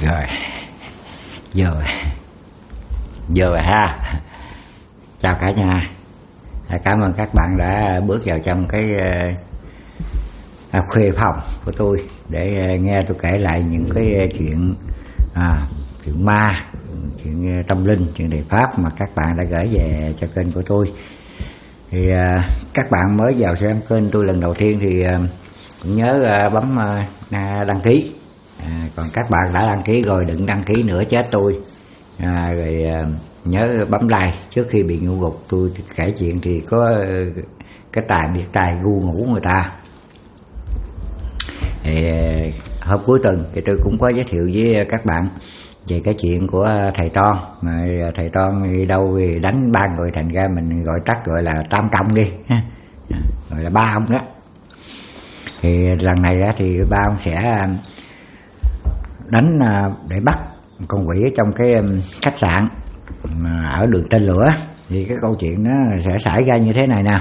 Rồi, giờ ha. Chào cả nhà. Cảm ơn các bạn đã bước vào trong cái khuê phòng của tôi để nghe tôi kể lại những cái chuyện ma, chuyện tâm linh, chuyện đề pháp mà các bạn đã gửi về cho kênh của tôi. Thì các bạn mới vào xem kênh tôi lần đầu tiên thì cũng nhớ bấm đăng ký. Còn các bạn đã đăng ký rồi đừng đăng ký nữa chết tôi. Rồi nhớ bấm like trước khi bị ngủ gục. Tôi kể chuyện thì có cái tài gu ngủ người ta. Thì hôm cuối tuần thì tôi cũng có giới thiệu với các bạn về cái chuyện của thầy Toan. Mà thầy Toan đi đâu thì đánh ba người, thành ra mình gọi tắt gọi là tam công đi, gọi là ba ông đó. Thì lần này thì ba ông sẽ đánh để bắt con quỷ ở trong cái khách sạn ở đường Tên Lửa. Thì cái câu chuyện nó sẽ xảy ra như thế này nè.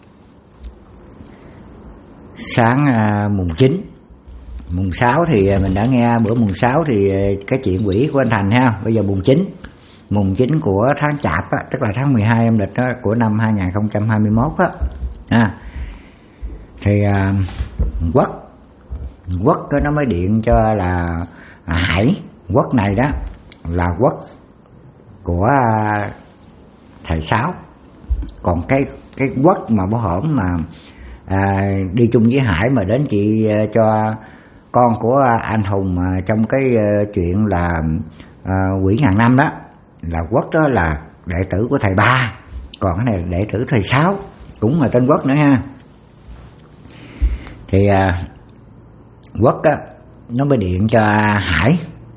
Sáng mùng 9, mùng 6 thì mình đã nghe bữa mùng 6 thì cái chuyện quỷ của anh Thành ha. Bây giờ mùng 9 của tháng Chạp á, tức là tháng 12 âm lịch đó, của năm 2021 á. Thì Quốc nó mới điện cho là Hải. Quốc này đó là Quốc của thầy Sáu. Còn cái Quốc mà bữa hổm mà đi chung với Hải mà đến chị cho con của anh Hùng trong cái chuyện là quỷ ngàn năm đó, là Quốc đó là đệ tử của thầy Ba. Còn cái này là đệ tử thầy Sáu, cũng là tên Quốc nữa ha. Thì Quốc á, nó mới điện cho Hải.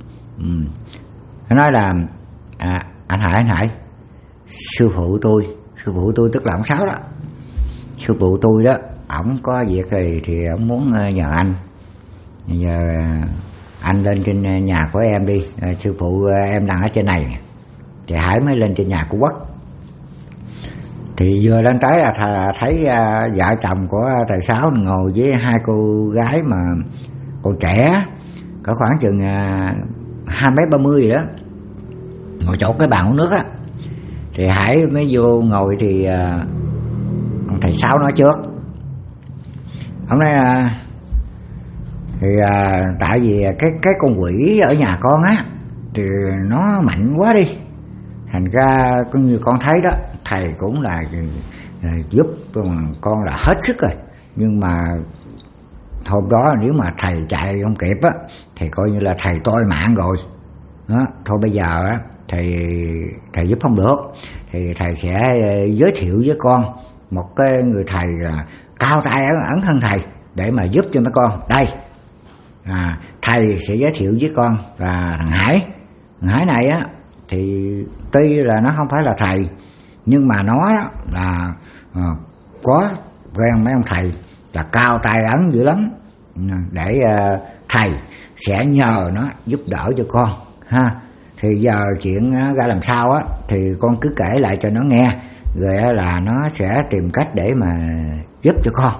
Nó nói là anh Hải, sư phụ tôi tức là ông Sáu đó. Sư phụ tôi đó, ổng có việc thì ổng muốn nhờ anh. Giờ anh lên trên nhà của em đi, sư phụ em đang ở trên này. Thì Hải mới lên trên nhà của Quốc. Thì vừa lên tới là thấy vợ chồng của thầy Sáu ngồi với hai cô gái mà còn trẻ, có khoảng chừng 20-30 gì đó, ngồi chỗ cái bàn uống nước á. Thì Hải mới vô ngồi thì ông thầy Sáu nói trước. Ông nói thì tại vì cái con quỷ ở nhà con á thì nó mạnh quá đi, thành ra cũng như con thấy đó, thầy cũng là giúp con là hết sức rồi. Nhưng mà hôm đó nếu mà thầy chạy không kịp á thì coi như là thầy toi mạng rồi đó. Thôi bây giờ á thầy giúp không được thì thầy sẽ giới thiệu với con một cái người thầy cao tay ẩn hơn thầy để mà giúp cho mấy con. Đây thầy sẽ giới thiệu với con là thằng Hải này á, thì tuy là nó không phải là thầy nhưng mà nó là có quen mấy ông thầy là cao tay ẩn dữ lắm, để thầy sẽ nhờ nó giúp đỡ cho con ha. Thì giờ chuyện ra làm sao á thì con cứ kể lại cho nó nghe, rồi là nó sẽ tìm cách để mà giúp cho con.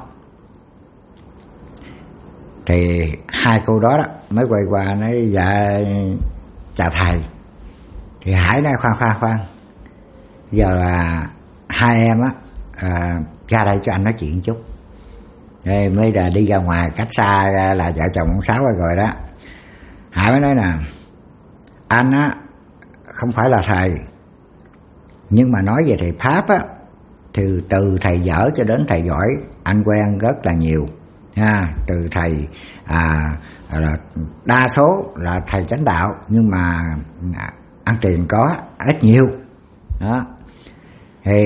Thì hai cô đó mới quay qua nói dạ chào thầy. Thì Hải nói khoan, giờ hai em á ra đây cho anh nói chuyện chút. Đây mới là đi ra ngoài cách xa là vợ chồng ông Sáu rồi đó. Hải mới nói nè, anh á không phải là thầy, nhưng mà nói về thầy Pháp á thì từ thầy dở cho đến thầy giỏi anh quen rất là nhiều ha. Từ thầy là đa số là thầy chánh đạo, nhưng mà ăn tiền có ít nhiều đó. Thì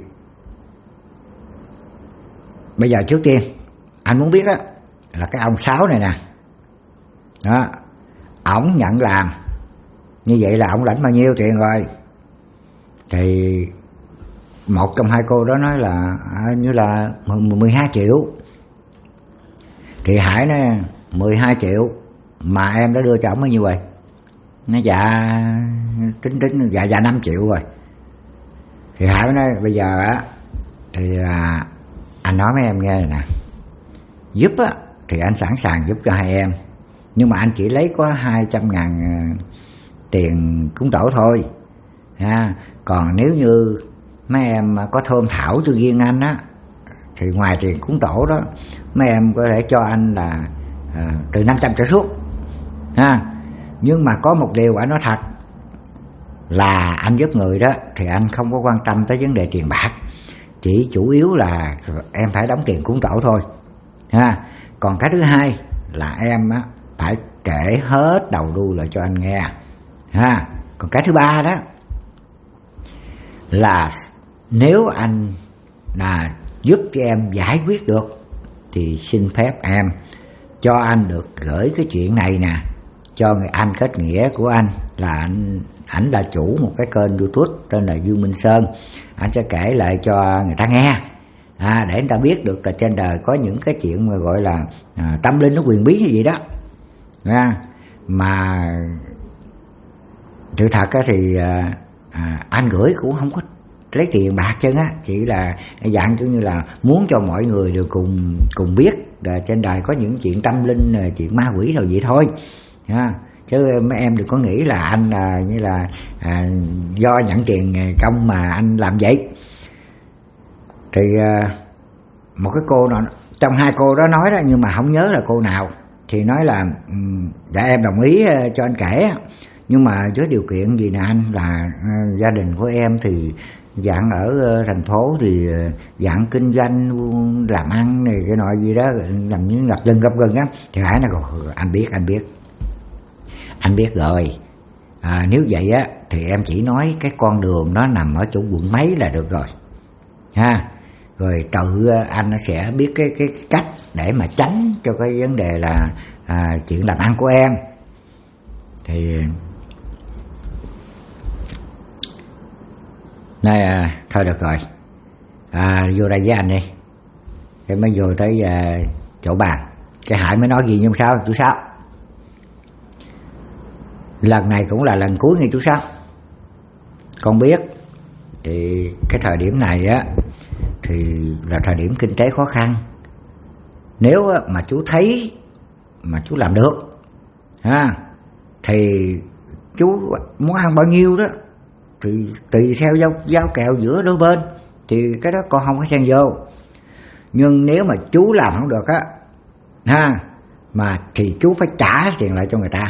bây giờ trước tiên anh muốn biết á là cái ông Sáu này nè đó, ổng nhận làm như vậy là ổng lãnh bao nhiêu tiền rồi. Thì một trong hai cô đó nói là như là 12 triệu. Thì Hải nói 12 triệu mà em đã đưa cho ổng bao nhiêu rồi? Nó dạ tính dạ 5 triệu rồi. Thì Hải nói bây giờ á thì anh nói mấy em nghe này nè, giúp á thì anh sẵn sàng giúp cho hai em, nhưng mà anh chỉ lấy có 200.000 tiền cúng tổ thôi. Còn nếu như mấy em có thơm thảo cho riêng anh á, thì ngoài tiền cúng tổ đó, mấy em có thể cho anh là từ 500 trở xuống. Nhưng mà có một điều anh nói thật là anh giúp người đó thì anh không có quan tâm tới vấn đề tiền bạc, chỉ chủ yếu là em phải đóng tiền cúng tổ thôi. Còn cái thứ hai là em á phải kể hết đầu đuôi lại cho anh nghe. Còn cái thứ ba đó là nếu anh là giúp cho em giải quyết được thì xin phép em cho anh được gửi cái chuyện này nè cho người anh kết nghĩa của anh, là ảnh là chủ một cái kênh YouTube tên là Dương Minh Sơn. Anh sẽ kể lại cho người ta nghe, để người ta biết được là trên đời có những cái chuyện mà gọi là tâm linh nó quyền bí như vậy đó. Mà sự thật thì anh gửi cũng không có lấy tiền bạc chân á, chỉ là dạng như là muốn cho mọi người đều cùng biết là trên đời có những chuyện tâm linh, chuyện ma quỷ rồi vậy thôi. Chứ mấy em đừng có nghĩ là anh như là do nhận tiền công mà anh làm vậy. Thì một cái cô nào trong hai cô đó nói đó, nhưng mà không nhớ là cô nào, thì nói là dạ em đồng ý cho anh kể, nhưng mà với điều kiện gì nè anh, là gia đình của em thì dạng ở thành phố thì dạng kinh doanh làm ăn này cái nọ gì đó, làm như ngập lưng á. Thì Hải nói anh biết rồi, nếu vậy á thì em chỉ nói cái con đường nó nằm ở chỗ quận mấy là được rồi rồi tự anh sẽ biết cái cách để mà tránh cho cái vấn đề là chuyện làm ăn của em. Thì này thôi được rồi, vô đây với anh đi. Cái mới vô tới chỗ bàn, cái Hải mới nói gì nhưng sao chú Sáu, lần này cũng là lần cuối nghe chú Sáu. Con biết thì cái thời điểm này á thì là thời điểm kinh tế khó khăn. Nếu mà chú thấy mà chú làm được thì chú muốn ăn bao nhiêu đó thì tùy theo giao kèo giữa đôi bên, thì cái đó con không có xen vô. Nhưng nếu mà chú làm không được á mà thì chú phải trả tiền lại cho người ta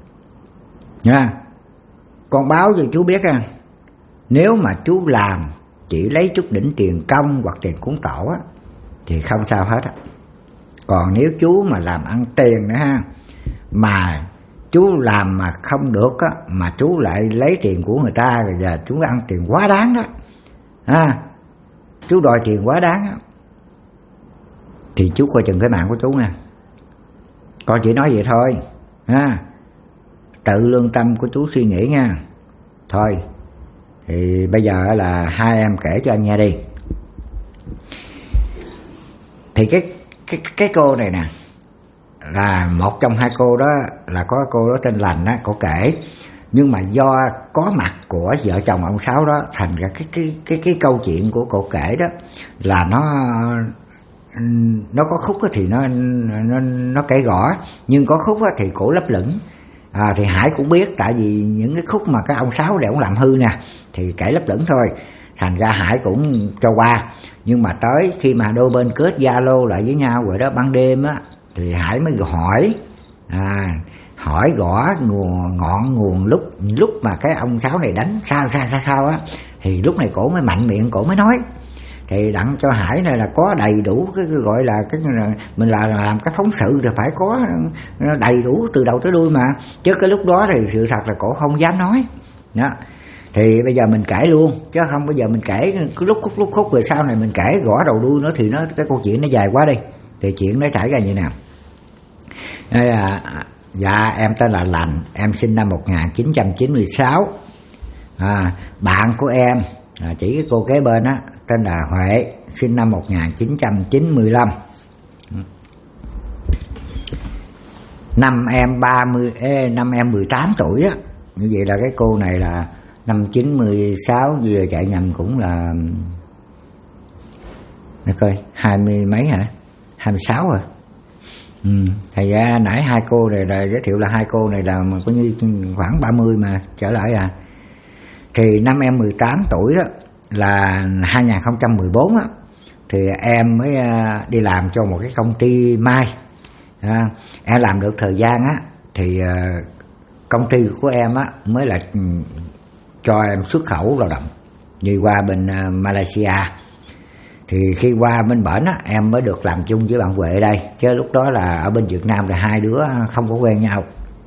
con báo cho chú biết nếu mà chú làm chỉ lấy chút đỉnh tiền công hoặc tiền cúng tổ á thì không sao hết á. Còn nếu chú mà làm ăn tiền nữa mà chú làm mà không được á, mà chú lại lấy tiền của người ta và chú ăn tiền quá đáng đó chú đòi tiền quá đáng á, thì chú coi chừng cái mạng của chú nè. Con chỉ nói vậy thôi tự lương tâm của chú suy nghĩ nha. Thôi thì bây giờ là hai em kể cho anh nghe đi. Thì cái cô này nè là một trong hai cô đó, là có cô đó tên Lành á, cô kể. Nhưng mà do có mặt của vợ chồng ông Sáu đó, thành ra cái câu chuyện của cô kể đó là nó có khúc thì nó kể gõ, nhưng có khúc thì cổ lấp lửng. Thì Hải cũng biết, tại vì những cái khúc mà cái ông Sáu để ông làm hư nè thì kể lấp lửng thôi, thành ra Hải cũng cho qua. Nhưng mà tới khi mà đôi bên kết Zalo lại với nhau rồi đó, ban đêm á thì Hải mới hỏi gõ ngọn nguồn lúc mà cái ông Sáu này đánh sao á, thì lúc này cổ mới mạnh miệng, cổ mới nói. Thì đặng cho Hải này là có đầy đủ cái gọi là cái mình là làm cái phóng sự thì phải có đầy đủ từ đầu tới đuôi mà, chứ cái lúc đó thì sự thật là cổ không dám nói đó. Thì bây giờ mình kể luôn, chứ không bây giờ mình kể lúc khúc rồi sau này mình kể gõ đầu đuôi nữa thì cái câu chuyện nó dài quá đi. Thì chuyện nó trải ra như nào. Dạ em tên là Lành, em sinh năm 1996. Bạn của em chỉ cái cô kế bên á tên là Huệ, sinh năm 1995. Năm em 18 tuổi á. Như vậy là cái cô này là năm 96, giờ chạy nhầm cũng là để coi 20 mấy hả? 26 rồi. Thì ra nãy hai cô này là giới thiệu là hai cô này là coi như khoảng 30 mà trở lại à. Thì năm em 18 tuổi đó là 2014 á, thì em mới đi làm cho một cái công ty may. Em làm được thời gian á thì công ty của em á mới là cho em xuất khẩu lao động đi qua bên Malaysia. Thì khi qua bên bển á, em mới được làm chung với bạn Huệ ở đây, chứ lúc đó là ở bên Việt Nam là hai đứa không có quen nhau.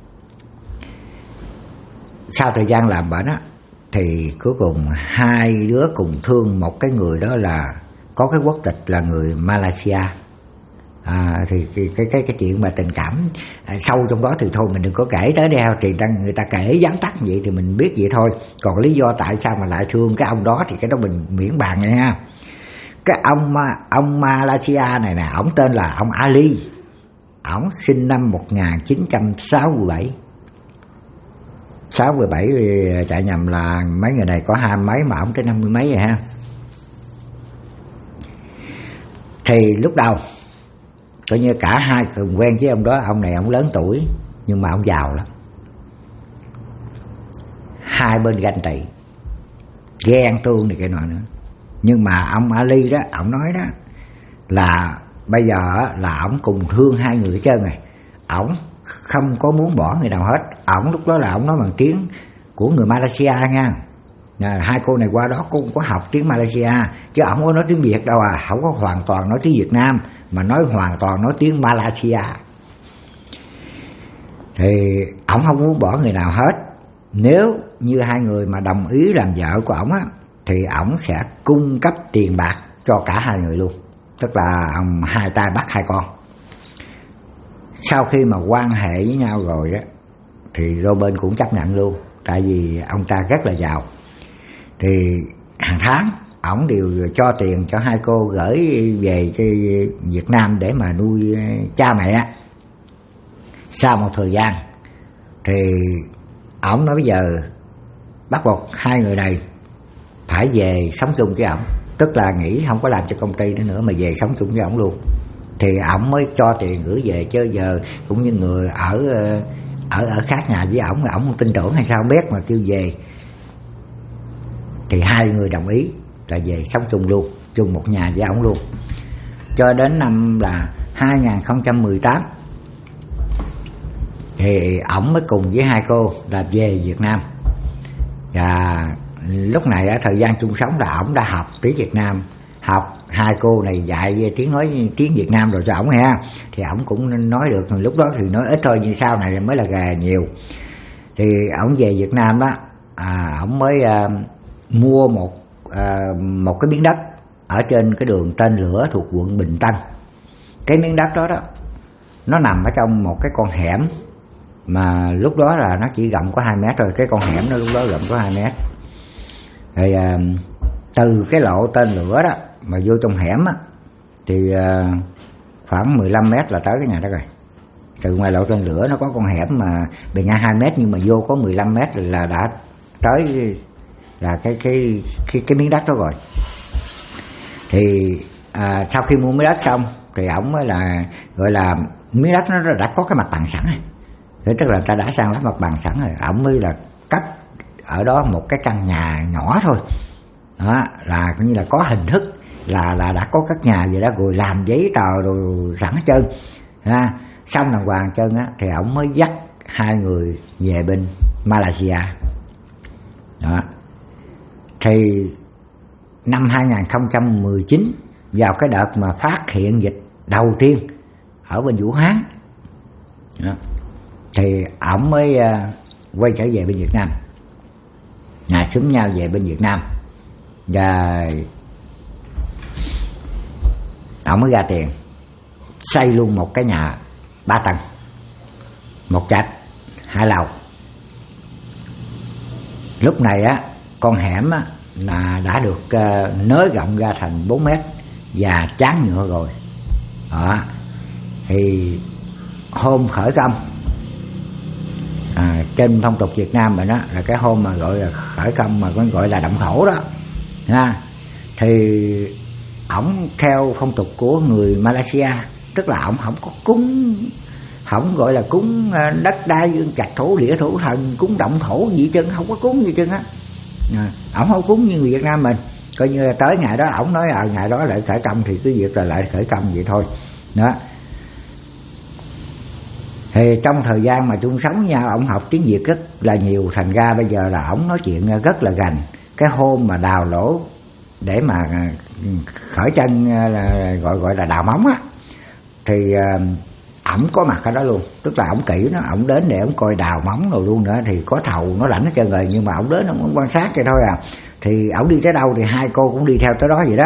Sau thời gian làm bển á thì cuối cùng hai đứa cùng thương một cái người đó là có cái quốc tịch là người Malaysia. Thì cái chuyện mà tình cảm sâu trong đó thì thôi mình đừng có kể tới đeo, thì người ta kể vắn tắt vậy thì mình biết vậy thôi. Còn lý do tại sao mà lại thương cái ông đó thì cái đó mình miễn bàn nha. Cái ông Malaysia này nè, ổng tên là ông Ali. Ổng sinh năm 1967. 67 chạy nhầm là mấy người này có 20 mấy mà ổng tới 50 mấy rồi ha. Thì lúc đầu coi như cả hai cùng quen với ông đó. Ông này ông lớn tuổi nhưng mà ông giàu lắm. Hai bên ganh tị, ghen tuông này cái nọ nữa. Nhưng mà ông Ali đó, ông nói đó là bây giờ là ổng cùng thương hai người hết trơn rồi. Ổng không có muốn bỏ người nào hết. Ổng lúc đó là ổng nói bằng tiếng của người Malaysia nha. Hai cô này qua đó cũng có học tiếng Malaysia, chứ ổng không có nói tiếng Việt đâu à. Không có hoàn toàn nói tiếng Việt Nam, mà nói hoàn toàn nói tiếng Malaysia. Thì ổng không muốn bỏ người nào hết. Nếu như hai người mà đồng ý làm vợ của ổng á, thì ổng sẽ cung cấp tiền bạc cho cả hai người luôn. Tức là ông hai tay bắt hai con. Sau khi mà quan hệ với nhau rồi đó thì đôi bên cũng chấp nhận luôn. Tại vì ông ta rất là giàu. Thì hàng tháng ổng đều cho tiền cho hai cô gửi về cái Việt Nam để mà nuôi cha mẹ. Sau một thời gian thì ổng nói bây giờ bắt buộc hai người này phải về sống chung với ổng. Tức là nghỉ không có làm cho công ty nữa mà về sống chung với ổng luôn. Thì ổng mới cho tiền gửi về, chứ giờ cũng như người ở khác nhà với ổng không tin tưởng hay sao không biết mà kêu về. Thì hai người đồng ý là về sống chung luôn, chung một nhà với ổng luôn. Cho đến năm là 2018 thì ổng mới cùng với hai cô là về Việt Nam. Và lúc này ở thời gian chung sống là ổng đã học tiếng Việt Nam, học hai cô này dạy nói tiếng Việt Nam rồi cho ổng ha. Thì ổng cũng nói được, lúc đó thì nói ít thôi, nhưng sau này mới là gà nhiều. Thì ổng về Việt Nam đó, ổng mới mua một cái miếng đất ở trên cái đường Tên Lửa thuộc quận Bình Tân. Cái miếng đất đó nó nằm ở trong một cái con hẻm mà lúc đó là nó chỉ rộng có 2 mét rồi. Cái con hẻm nó lúc đó rộng có 2 mét. Rồi từ cái lộ Tên Lửa đó mà vô trong hẻm á thì khoảng 15 mét là tới cái nhà đó rồi. Từ ngoài lộ Tên Lửa nó có con hẻm mà bề ngang 2 mét, nhưng mà vô có 15 mét là đã tới là cái miếng đất đó rồi. Thì sau khi mua miếng đất xong thì ổng mới là gọi là miếng đất nó đã có cái mặt bằng sẵn rồi. Tức là ta đã sang lắp mặt bằng sẵn rồi. Ổng mới là cất ở đó một cái căn nhà nhỏ thôi. Đó, là coi như là có hình thức là đã có các nhà vậy đó, rồi làm giấy tờ rồi sẵn hết trơn. Xong đàng hoàng trơn á thì ổng mới dắt hai người về bên Malaysia. Đó. Thì năm 2019 vào cái đợt mà phát hiện dịch đầu tiên ở bên Vũ Hán đó, thì ổng mới quay trở về bên Việt Nam, xúm nhau về bên Việt Nam. Và ổng mới ra tiền xây luôn một cái nhà 3 tầng, 1 trệt 2 lầu. Lúc này á con hẻm á là đã được nới rộng ra thành 4 mét và tráng nhựa rồi. Đó. Thì hôm khởi công trên phong tục Việt Nam mà đó là cái hôm mà gọi là khởi công mà còn gọi là động thổ đó ha. Thì ổng theo phong tục của người Malaysia tức là ổng không có cúng, không gọi là cúng đất đai dương trạch thổ địa thổ thần, cúng động thổ gì chân, không có cúng gì chân á. Ổng không cúng như người Việt Nam mình, coi như là tới ngày đó ổng nói ngày đó lại khởi công thì cứ việc là lại khởi công vậy thôi đó. Thì trong thời gian mà chung sống nhau, ổng học tiếng Việt rất là nhiều, thành ra bây giờ là ổng nói chuyện rất là gành. Cái hôm mà đào lỗ để mà khởi chân là gọi là đào móng á, thì ổng có mặt ở đó luôn, tức là ổng kỹ nó, ổng đến để ổng coi đào móng rồi luôn nữa. Thì có thầu nó lãnh hết trơn rồi, nhưng mà ổng đến ổng quan sát vậy thôi à. Thì ổng đi tới đâu thì hai cô cũng đi theo tới đó vậy đó.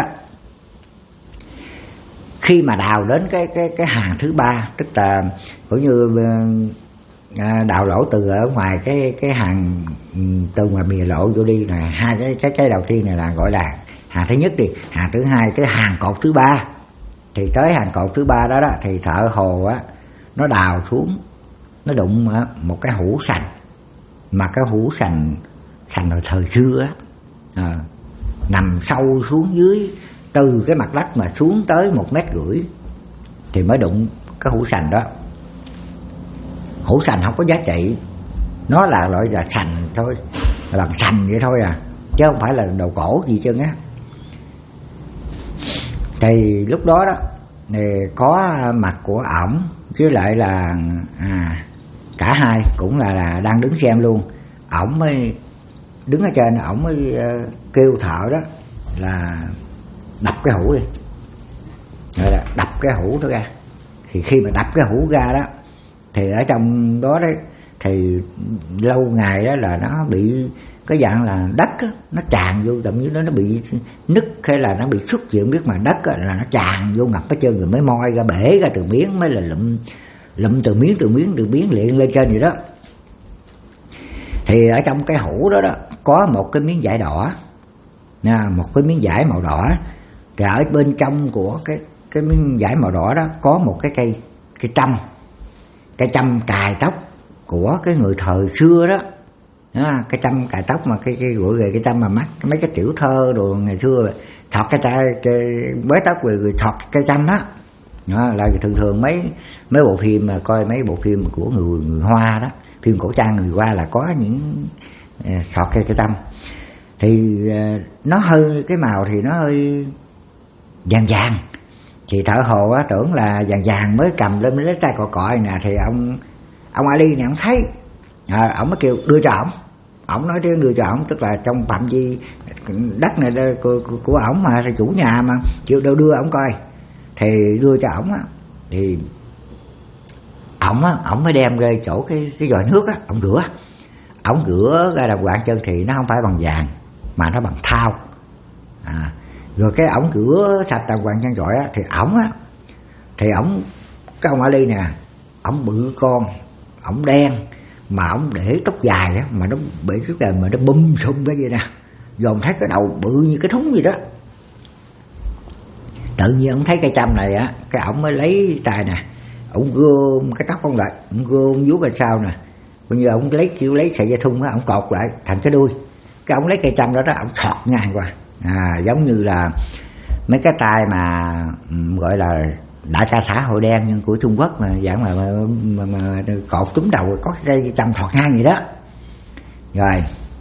Khi mà đào đến cái hàng thứ ba, tức là cũng như đào lỗ từ ở ngoài cái hàng từ ngoài bìa lộ vô đi là hai cái đầu tiên này là gọi là hàng thứ nhất đi, hàng thứ hai cái hàng cột thứ ba. Thì tới hàng cột thứ ba đó thì thợ hồ á nó đào xuống, nó đụng một cái hũ sành, mà cái hũ sành hồi thời xưa á, nằm sâu xuống dưới, từ cái mặt đất mà xuống tới 1,5 mét thì mới đụng cái hũ sành đó. Hũ sành không có giá trị, nó là loại là sành thôi, là bằng sành vậy thôi à, chứ không phải là đồ cổ gì trơn á. Thì lúc đó thì có mặt của ổng với lại là cả hai cũng là đang đứng xem luôn. Ổng mới đứng ở trên, ổng mới kêu thợ đó là đập cái hũ đi, rồi là đập cái hũ đó ra. Thì khi mà đập cái hũ ra đó thì ở trong đó đấy thì lâu ngày đó là nó bị cái dạng là đất á, nó tràn vô, đậm như nó bị nứt hay là nó bị xuất chuyện biết, mà đất á, là nó tràn vô ngập hết trơn rồi mới moi ra, bể ra từng miếng, mới là lụm từng miếng liền lên trên vậy đó. Thì ở trong cái hũ đó có một cái miếng vải đỏ nha, một cái miếng vải màu đỏ. Thì ở bên trong của cái miếng vải màu đỏ đó có một cái châm cài tóc của cái người thời xưa đó. Cái châm cài tóc mà cái gọi về cái châm mà mắc mấy cái tiểu thơ đồ ngày xưa thọt cái bới tóc rồi thọt cái châm đó. Là thường mấy bộ phim mà coi mấy bộ phim của người Hoa đó, phim cổ trang người Hoa là có những thọt cái châm. Thì nó hơi cái màu thì nó hơi vàng. Thì thợ hồ á tưởng là vàng mới cầm lên lấy tay cọ nè. Thì ông Ali này ông thấy, ông mới kêu đưa cho ổng nói tiếng đưa cho ổng, tức là trong phạm vi đất này của ổng mà, thì chủ nhà mà kêu đâu đưa ổng coi. Thì đưa cho ổng á, thì ổng mới đem ra chỗ cái vòi nước á, ổng rửa ra đàng hoàng chân. Thì nó không phải bằng vàng mà nó bằng thau. Rồi cái ổng rửa sạch đàng hoàng chân rồi á, thì cái ông Ali nè, ổng bự con, ổng đen, mà ổng để tóc dài á, mà nó bị tóc dài mà nó bum sum cái gì nè, dồn thấy cái đầu bự như cái thúng gì đó. Tự nhiên ổng thấy cây châm này á, cái ổng mới lấy tay nè, ổng gom cái tóc ông lại, ổng gom vuốt ở sau nè, coi như ổng lấy sợi dây thun á, ổng cột lại thành cái đuôi. Cái ổng lấy cây châm đó ổng thọt ngang qua, giống như là mấy cái tay mà gọi là đại ca xã hội đen nhưng của Trung Quốc mà dạng mà cột túm đầu có cái châm thọt ngang vậy đó. Rồi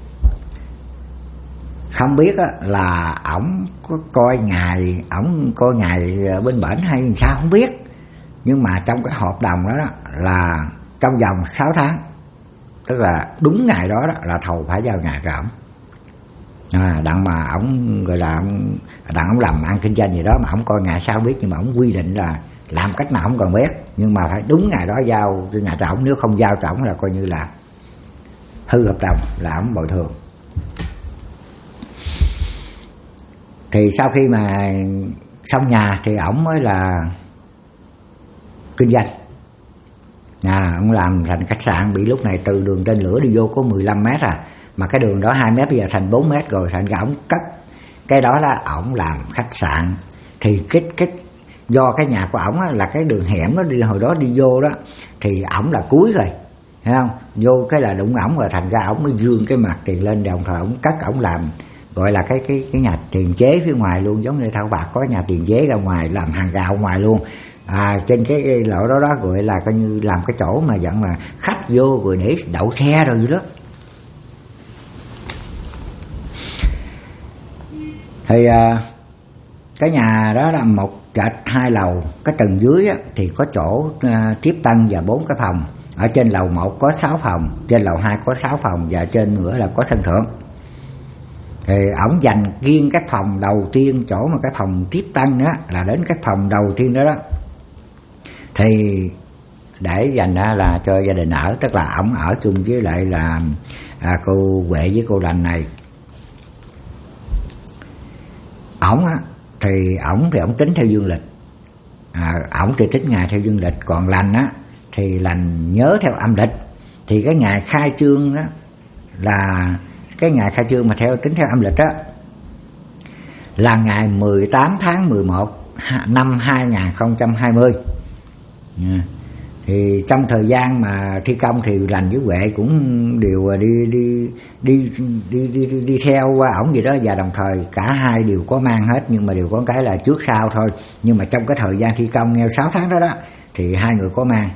không biết á, là ổng có coi ngài bên bển hay sao không biết, nhưng mà trong cái hợp đồng đó là trong vòng 6 tháng, tức là đúng ngày đó là thầu phải giao nhà cho ổng. Đặng mà ổng gọi là đặng ổng làm ăn kinh doanh gì đó mà ổng coi ngày sao biết, nhưng mà ổng quy định là làm cách nào ổng còn biết, nhưng mà phải đúng ngày đó giao cho nhà cho ổng, nếu không giao cho ổng là coi như là hư hợp đồng, là ổng bồi thường. Thì sau khi mà xong nhà thì ổng mới là kinh doanh. Ông làm thành khách sạn, bị lúc này từ đường tên lửa đi vô có 15 mét mà cái đường đó 2 mét bây giờ thành 4 mét rồi, thành ra ổng cất cái đó là ổng làm khách sạn. Thì cái do cái nhà của ổng là cái đường hẻm nó đi hồi đó đi vô đó, thì ổng là cuối rồi, thấy không, vô cái là đụng ổng rồi, thành ra ổng mới dương cái mặt tiền lên, đồng thời ổng cất, ổng làm gọi là cái nhà tiền chế phía ngoài luôn, giống như Thảo Bạc có nhà tiền chế ra ngoài, làm hàng rào ngoài luôn. Trên cái lỗ đó gọi là coi như làm cái chỗ mà dặn mà khách vô rồi để đậu xe rồi vậy đó. Thì cái nhà đó là một trệt 2 lầu, cái tầng dưới á, thì có chỗ tiếp tân và 4 cái phòng. Ở trên lầu 1 có 6 phòng, trên lầu 2 có 6 phòng và trên nữa là có sân thượng. Thì ổng dành riêng cái phòng đầu tiên, chỗ mà cái phòng tiếp tân đó là đến cái phòng đầu tiên đó đó, thì để dành ra là cho gia đình ở, tức là ổng ở chung với lại là cô Huệ với cô Lành này. Ổng á thì ổng tính theo dương lịch, ổng thì tính ngày theo dương lịch, còn Lành á thì Lành nhớ theo âm lịch. Thì cái ngày khai trương đó là cái ngày khai trương mà tính theo âm lịch đó là ngày 18 tháng 11 năm 2020. Thì trong thời gian mà thi công thì Lành với Huệ cũng đều đi theo ổng gì đó, và đồng thời cả hai đều có mang hết, nhưng mà đều có cái là trước sau thôi. Nhưng mà trong cái thời gian thi công nghe 6 tháng đó thì hai người có mang.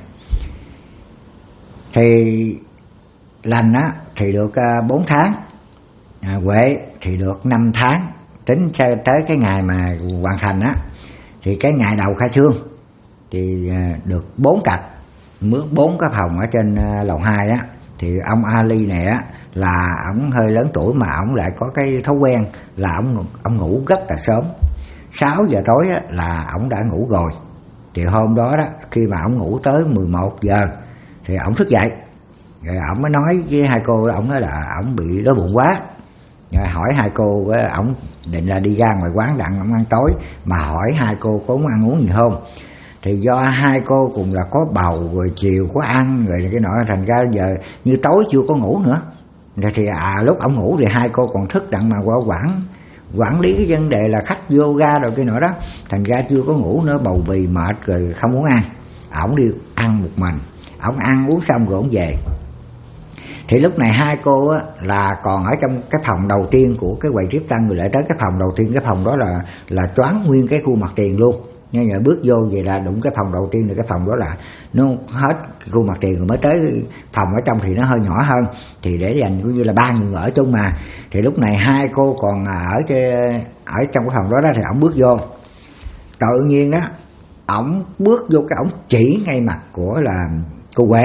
Thì Lành á thì được 4 tháng, Huệ thì được 5 tháng. Tính tới cái ngày mà hoàn thành á, thì cái ngày đầu khai trương thì được 4 cặp, mướn 4 cái phòng ở trên lầu 2 á. Thì ông Ali này á là ổng hơi lớn tuổi, mà ổng lại có cái thói quen là ổng ngủ rất là sớm, 6 giờ tối á là ổng đã ngủ rồi. Thì hôm đó đó, khi mà ổng ngủ tới 11 giờ thì ổng thức dậy, rồi ổng mới nói với hai cô, ổng nói là ổng bị đói bụng quá. Rồi hỏi hai cô, ổng định là đi ra ngoài quán đặng ổng ăn tối, mà hỏi hai cô có muốn ăn uống gì không. Thì do hai cô cùng là có bầu, rồi chiều có ăn rồi cái nọ, thành ra giờ như tối chưa có ngủ nữa. Rồi thì lúc ổng ngủ thì hai cô còn thức đặng mà qua quản lý cái vấn đề là khách vô ga rồi cái nọ đó, thành ra chưa có ngủ nữa, bầu bì mệt rồi không muốn ăn. Ổng đi ăn một mình, ổng ăn uống xong rồi ổng về. Thì lúc này hai cô á là còn ở trong cái phòng đầu tiên của cái quầy tiếp tân, rồi lại tới cái phòng đầu tiên. Cái phòng đó là choáng nguyên cái khu mặt tiền luôn. Nhưng mà bước vô vậy là đụng cái phòng đầu tiên, thì cái phòng đó là nó hết khu mặt tiền, rồi mới tới phòng ở trong thì nó hơi nhỏ hơn, thì để dành cũng như là 3 người ở chung mà. Thì lúc này hai cô còn ở trong cái phòng đó thì ổng bước vô, tự nhiên đó ổng bước vô cái ổng chỉ ngay mặt của là cô Huệ.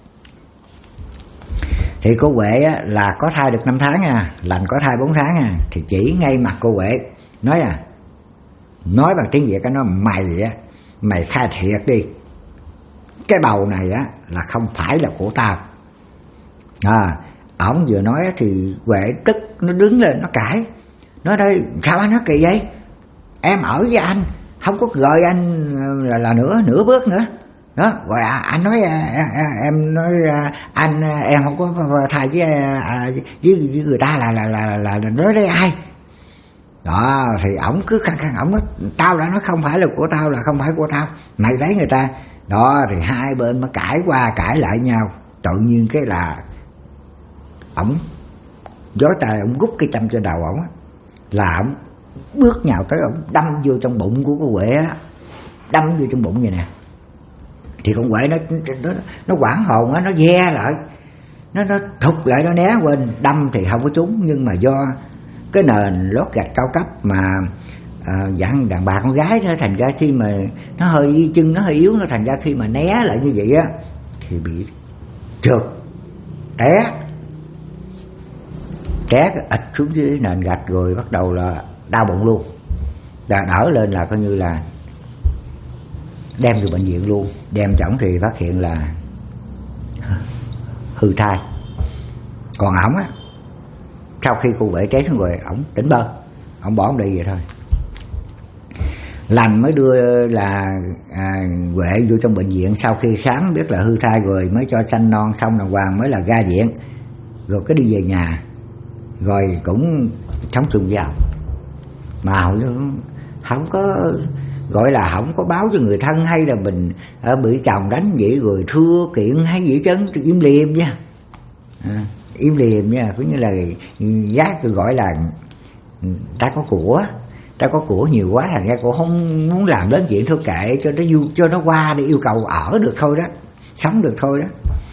Thì cô Huệ á, là có thai được 5 tháng nha, Lành có thai 4 tháng nha. Thì chỉ ngay mặt cô Huệ nói bằng tiếng Việt, cái nó mày khai thiệt đi, cái bầu này á là không phải là của tao. Ổng vừa nói thì Huệ tức, nó đứng lên nó cãi, nói đây sao anh nói kỳ vậy, em ở với anh không có gợi anh là nửa bước nữa đó. Rồi anh nói em nói anh em không có thai với người ta là nói lấy ai đó. Thì ổng cứ khăng ổng nói tao đã nói không phải là của tao, là không phải của tao, mày lấy người ta đó. Thì hai bên mới cãi qua cãi lại nhau. Tự nhiên cái là ổng giói tay, ổng rút cái châm trên đầu ổng, là ổng bước nhào tới, ổng đâm vô trong bụng của cô Huệ á, đâm vô trong bụng vậy nè. Thì con Huệ nó hoảng hồn á, nó ve lại, nó thụt lại, nó né quên, đâm thì không có trúng. Nhưng mà do cái nền lót gạch cao cấp mà dạng đàn bà con gái đó, thành ra khi mà nó hơi chân nó hơi yếu, nó thành ra khi mà né lại như vậy á thì bị trượt té ịch xuống dưới nền gạch, rồi bắt đầu là đau bụng luôn. Đỡ lên là coi như là đem từ bệnh viện luôn. Đem chổng thì phát hiện là hư thai. Còn ổng á, sau khi cô Huệ té xuống rồi, ổng tỉnh bơ, ổng bỏ ổng đi vậy thôi. Lành mới đưa là Huệ vô trong bệnh viện, sau khi khám biết là hư thai rồi mới cho sanh non xong đàng hoàng mới là ra viện, rồi cái đi về nhà, rồi cũng sống chung với ổng. Mà không có gọi là không có báo cho người thân hay là mình bị chồng đánh vậy rồi thưa kiện hay gì chứ, im liềm nha, im liềm nha. Cũng như là giác gọi là ta có của, ta có của nhiều quá, thành ra cô không muốn làm lớn chuyện, thôi kệ cho nó qua để yêu cầu ở được thôi đó, sống được thôi đó.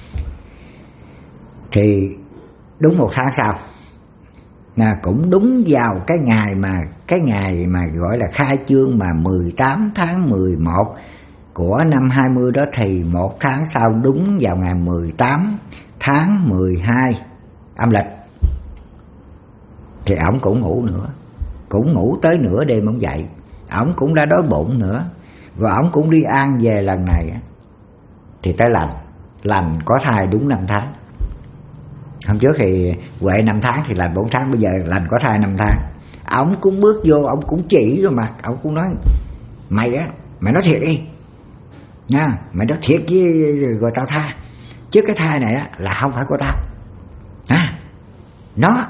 Thì đúng 1 tháng sau, cũng đúng vào cái ngày mà gọi là khai trương mà 18 tháng 11 của năm 20 đó, thì 1 tháng sau đúng vào ngày 18 tháng 12 âm lịch thì ổng cũng ngủ nữa, cũng ngủ tới nửa đêm ổng dậy, ổng cũng đã đói bụng nữa, và ổng cũng đi an về lần này thì tới lành có thai đúng 5 tháng. Hôm trước thì Huệ 5 tháng thì lành 4 tháng, bây giờ lành có thai 5 tháng. Ổng cũng bước vô, ổng cũng chỉ vô mặt, ổng cũng nói mày nói thiệt đi nha, mày nói thiệt với rồi tao tha, chứ cái thai này là không phải của tao, nó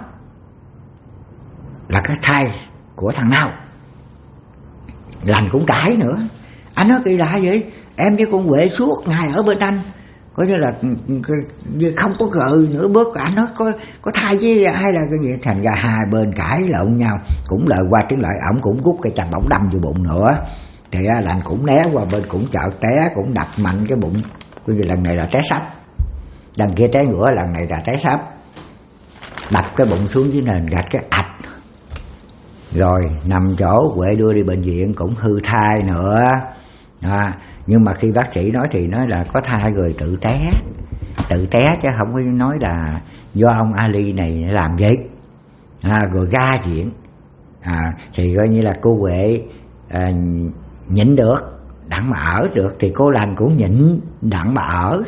là cái thai của thằng nào. Lành cũng cãi nữa, anh nói kỳ lạ vậy, em với con Huệ suốt ngày ở bên anh, có như là không có gợi nữa bớt. Anh nói có thai với ai là cái gì, thành ra hai bên cãi lộn nhau, cũng lời qua tiếng lại, ổng cũng rút cây chạch ổng đâm vô bụng nữa. Thì lành cũng né qua bên, cũng chợ té, cũng đập mạnh cái bụng, coi như lần này là té sắp, lần kia té ngửa, lần này là té sắp, đập cái bụng xuống dưới nền gạch cái ạch. Rồi nằm chỗ, Huệ đưa đi bệnh viện cũng hư thai nữa. Nhưng mà khi bác sĩ nói thì nói là có thai rồi tự té chứ không có nói là do ông Ali này làm vậy. Rồi ra viện thì coi như là cô Huệ nhịn được, đặng mà ở được, thì cô Lành cũng nhịn đặng mà ở,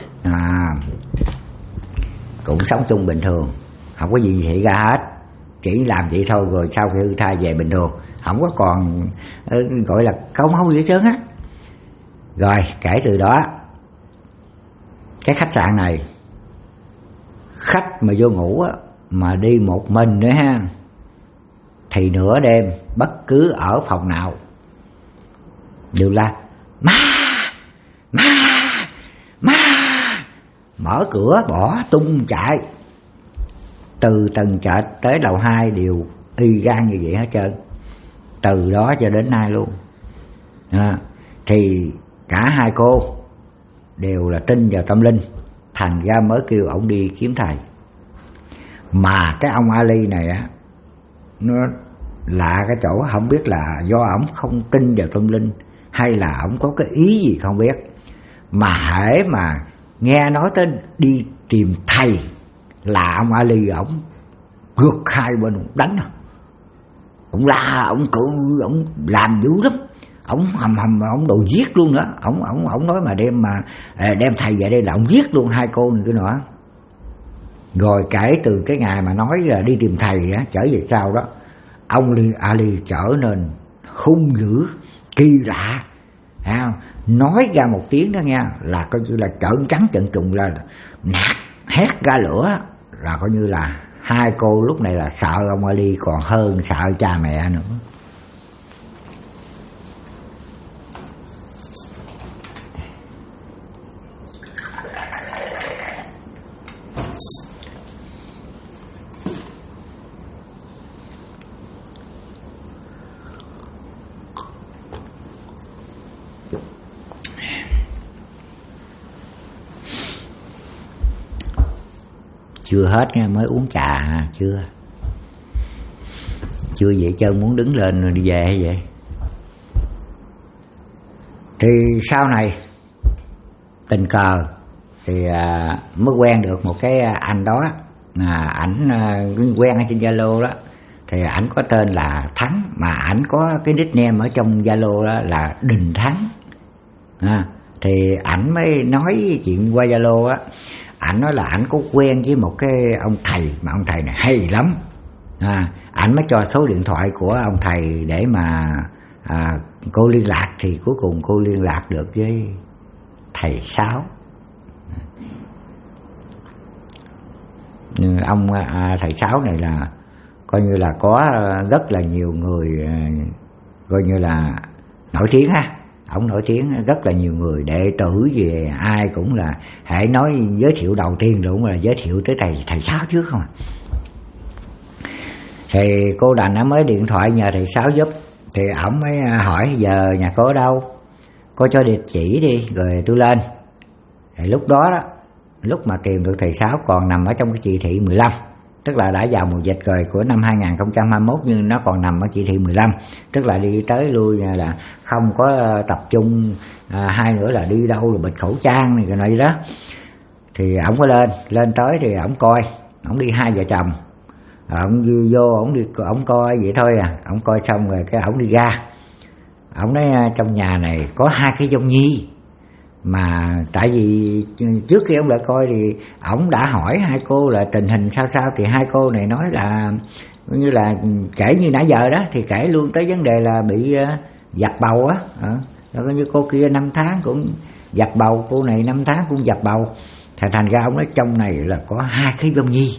cũng sống chung bình thường, không có gì xảy ra hết, chỉ làm vậy thôi. Rồi sau khi hư thai về bình thường, không có còn gọi là câu mâu gì hết trơn á. Rồi kể từ đó, cái khách sạn này, khách mà vô ngủ mà đi một mình nữa ha, thì nửa đêm bất cứ ở phòng nào đều là ma, mở cửa bỏ tung chạy, từ tầng trệt tới lầu 2 đều y gan như vậy hết trơn, từ đó cho đến nay luôn. Thì cả hai cô đều là tin vào tâm linh, thành ra mới kêu ổng đi kiếm thầy. Mà cái ông Ali này nó lạ cái chỗ, không biết là do ổng không tin vào tâm linh hay là ổng có cái ý gì không biết, mà hễ mà nghe nói tới đi tìm thầy là ông Ali ổng gượt hai bên đánh, ổng la, ổng cự, ổng làm dữ lắm, ổng ổng đồ giết luôn nữa. Ổng nói mà đem thầy về đây là ổng giết luôn hai cô này kia nữa. Rồi kể từ cái ngày mà nói là đi tìm thầy trở về sau đó, ông Ali trở nên hung dữ, kỳ lạ, nói ra một tiếng đó nghe là coi như là trợn trắng trợn trùng, là nạt hét ra lửa, là coi như là hai cô lúc này là sợ ông Ali còn hơn sợ cha mẹ nữa. Chưa hết nha, mới uống trà chưa vậy chân muốn đứng lên rồi đi về hay vậy. Thì sau này tình cờ thì mới quen được một cái anh đó, ảnh quen ở trên Zalo đó, thì ảnh có tên là Thắng, mà ảnh có cái nickname ở trong Zalo đó là Đình Thắng. Thì ảnh mới nói chuyện qua Zalo á, ảnh nói là ảnh có quen với một cái ông thầy, mà ông thầy này hay lắm. Ảnh mới cho số điện thoại của ông thầy để mà cô liên lạc, thì cuối cùng cô liên lạc được với thầy Sáu. Ông thầy Sáu này là coi như là có rất là nhiều người coi như là nổi tiếng ha. Ông nổi tiếng, rất là nhiều người đệ tử về ai cũng là hãy nói giới thiệu đầu tiên đúng là giới thiệu tới thầy Sáu trước không. Thì cô Đành mới điện thoại nhờ thầy Sáu giúp, Thì ổng mới hỏi giờ nhà cô ở đâu, cô cho địa chỉ đi rồi tôi lên. Thì lúc đó lúc mà tìm được thầy Sáu còn nằm ở trong cái chỉ thị 15, tức là đã vào mùa dịch rồi của năm 2021, nhưng nó còn nằm ở chỉ thị 15, tức là đi tới lui là không có tập trung, hai nữa là đi đâu là bịt khẩu trang này cái này đó. Thì ổng có lên tới thì ổng coi, ổng đi hai vợ chồng, ổng vô ổng coi vậy thôi ổng coi xong rồi cái ổng đi ra. Ổng nói trong nhà này có hai cái dông nhi, mà tại vì trước khi ông lại coi thì ổng đã hỏi hai cô là tình hình sao, thì hai cô này nói là như là kể như nãy giờ đó, thì kể luôn tới vấn đề là bị dập bầu á, rồi như cô kia 5 tháng cũng dập bầu, cô này 5 tháng cũng dập bầu. Thành ra ông nói trong này là có hai cái dông nhi.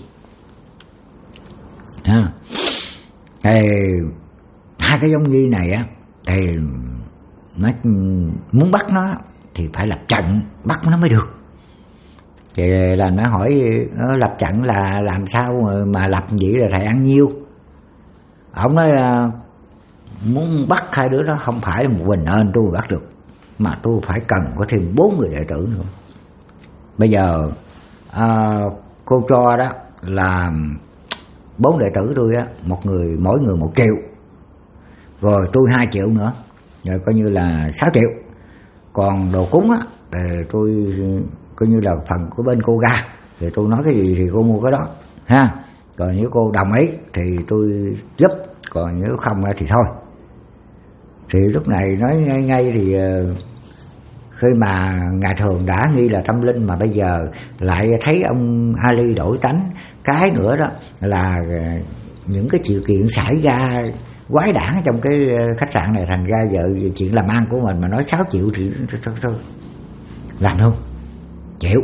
Thì hai cái dông nhi này á, thì nó muốn bắt nó thì phải lập trận bắt nó mới được. Thì là nó hỏi lập trận là làm sao mà lập vậy là thầy ăn nhiêu. Ông nói muốn bắt hai đứa đó không phải là một mình ơn tôi bắt được, mà tôi phải cần có thêm 4 người đệ tử nữa. Bây giờ cô cho đó là 4 đệ tử tôi á, mỗi người 1 triệu, rồi tôi 2 triệu nữa, rồi coi như là 6 triệu. Còn đồ cúng á thì tôi coi như là phần của bên cô ra, thì tôi nói cái gì thì cô mua cái đó ha. Còn nếu cô đồng ý thì tôi giúp, còn nếu không thì thôi. Thì lúc này nói ngay thì khi mà ngày thường đã nghi là tâm linh, mà bây giờ lại thấy ông Ali đổi tánh. Cái nữa đó là những cái sự kiện xảy ra quái đản trong cái khách sạn này, thành ra giờ chuyện làm ăn của mình mà nói 6 triệu thì thôi làm luôn, chịu.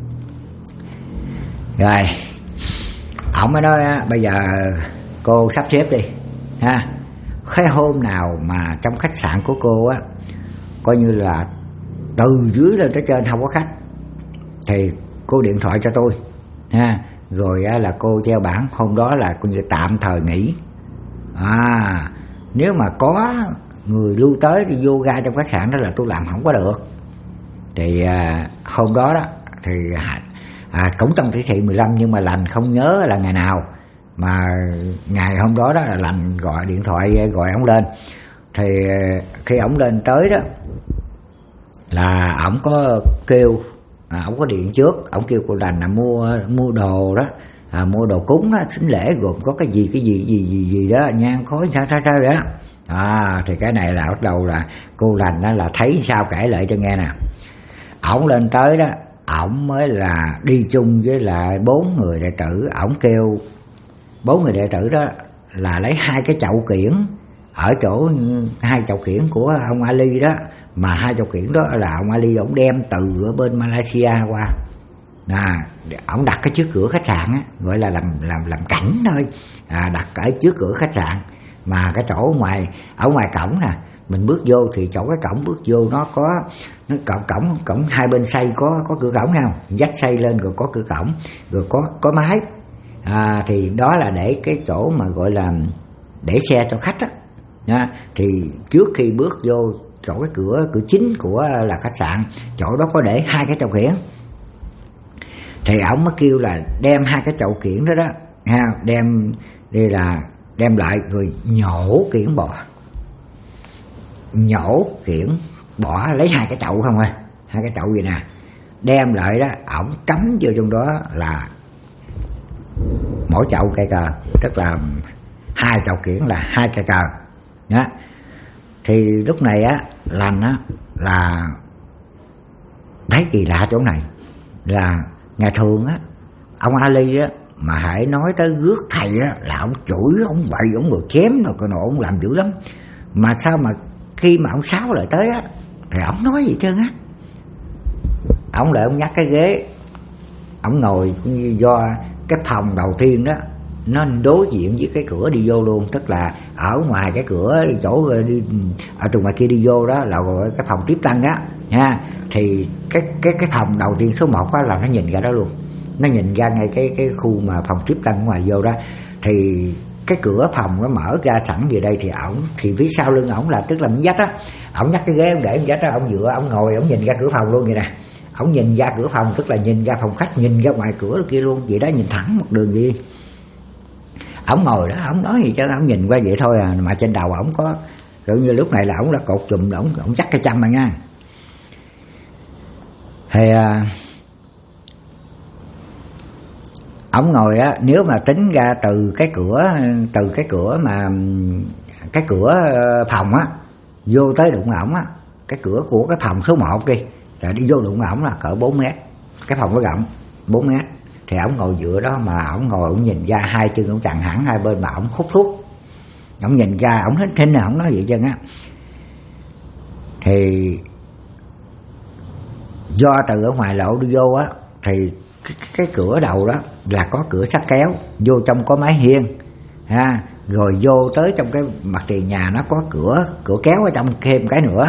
Rồi ổng mới nói bây giờ cô sắp xếp đi ha, cái hôm nào mà trong khách sạn của cô á coi như là từ dưới lên tới trên không có khách thì cô điện thoại cho tôi ha, rồi là cô treo bảng hôm đó là coi như tạm thời nghỉ. Nếu mà có người lưu tới đi yoga trong khách sạn đó là tôi làm không có được. Thì hôm đó thì cũng trong chỉ thị 15, nhưng mà lành không nhớ là ngày nào, mà ngày hôm đó là lành gọi điện thoại gọi ổng lên. Thì khi ổng lên tới đó là ổng có kêu, ổng có điện trước, ổng kêu cô lành là mua đồ đó, mua đồ cúng đó, sính lễ gồm có cái gì đó, nhang khói sao đó. Thì cái này là bắt đầu là cô lành đó là thấy sao kể lại cho nghe nè. Ổng lên tới đó, ổng mới là đi chung với lại 4 người đệ tử. Ổng kêu 4 người đệ tử đó là lấy 2 cái chậu kiển ở chỗ 2 chậu kiển của ông Ali đó, mà 2 chậu kiển đó là ông Ali ổng đem từ ở bên Malaysia qua. Ổng đặt cái trước cửa khách sạn á, gọi là làm cảnh thôi, đặt ở trước cửa khách sạn. Mà cái chỗ ở ngoài cổng nè, mình bước vô thì chỗ cái cổng bước vô nó có cổng hai bên xây có cửa cổng không, dắt xây lên rồi có cửa cổng, rồi có mái. Thì đó là để cái chỗ mà gọi là để xe cho khách á. Thì trước khi bước vô chỗ cái cửa chính của là khách sạn, chỗ đó có để 2 cái chậu kiển. Thì ổng mới kêu là đem 2 cái chậu kiển đó ha, đem đi là đem lại rồi nhổ kiển bỏ, lấy 2 cái chậu không 2 cái chậu gì nè, đem lại đó ổng cắm vô trong đó là mỗi chậu cây cờ, tức là 2 chậu kiển là 2 cây cờ đó. Thì lúc này á lành á là thấy kỳ lạ chỗ này là ngày thường á ông Ali á mà hãy nói tới rước thầy á là ông chửi, ông bậy, ông rồi chém rồi cái nọ, ông làm dữ lắm. Mà sao mà khi mà ông Sáu lại tới á thì ông nói gì trơn á. Ông lại ông nhắc cái ghế, ông ngồi do cái phòng đầu tiên đó nó đối diện với cái cửa đi vô luôn, tức là ở ngoài cái cửa chỗ đi ở từ ngoài kia đi vô đó là cái phòng tiếp tân đó nha. Thì cái phòng đầu tiên số 1 đó là nó nhìn ra đó luôn, nó nhìn ra ngay cái khu mà phòng tiếp tân ngoài vô đó. Thì cái cửa phòng nó mở ra sẵn về đây, thì ổng thì phía sau lưng ổng là tức là miếng vách á, ổng nhắc cái ghế ổng để miếng vách á, ổng dựa ổng ngồi ổng nhìn ra cửa phòng luôn vậy nè. Ổng nhìn ra cửa phòng tức là nhìn ra phòng khách, nhìn ra ngoài cửa kia luôn vậy đó, nhìn thẳng một đường gì. Ổng ngồi đó ổng nói gì chứ ổng nhìn qua vậy thôi à, mà trên đầu ổng có kiểu như lúc này là ổng đã cột chùm, ổng chắc cái châm mà nha. Thì ổng ngồi á, nếu mà tính ra từ cái cửa mà cái cửa phòng á vô tới đụng ổng á, cái cửa của cái phòng số 1 đi, rồi đi vô đụng ổng là cỡ 4 mét, cái phòng có rộng 4 mét, thì ổng ngồi dựa đó mà ổng ngồi ổng nhìn ra, hai chân ổng chằng hẳn hai bên mà ổng hút thuốc, ổng nhìn ra ổng hết thinh ổng nói vậy chân á. Thì do từ ở ngoài lộ đi vô á, thì cái cửa đầu đó là có cửa sắt kéo, vô trong có mái hiên ha, rồi vô tới trong cái mặt tiền nhà nó có cửa kéo ở trong thêm cái nữa,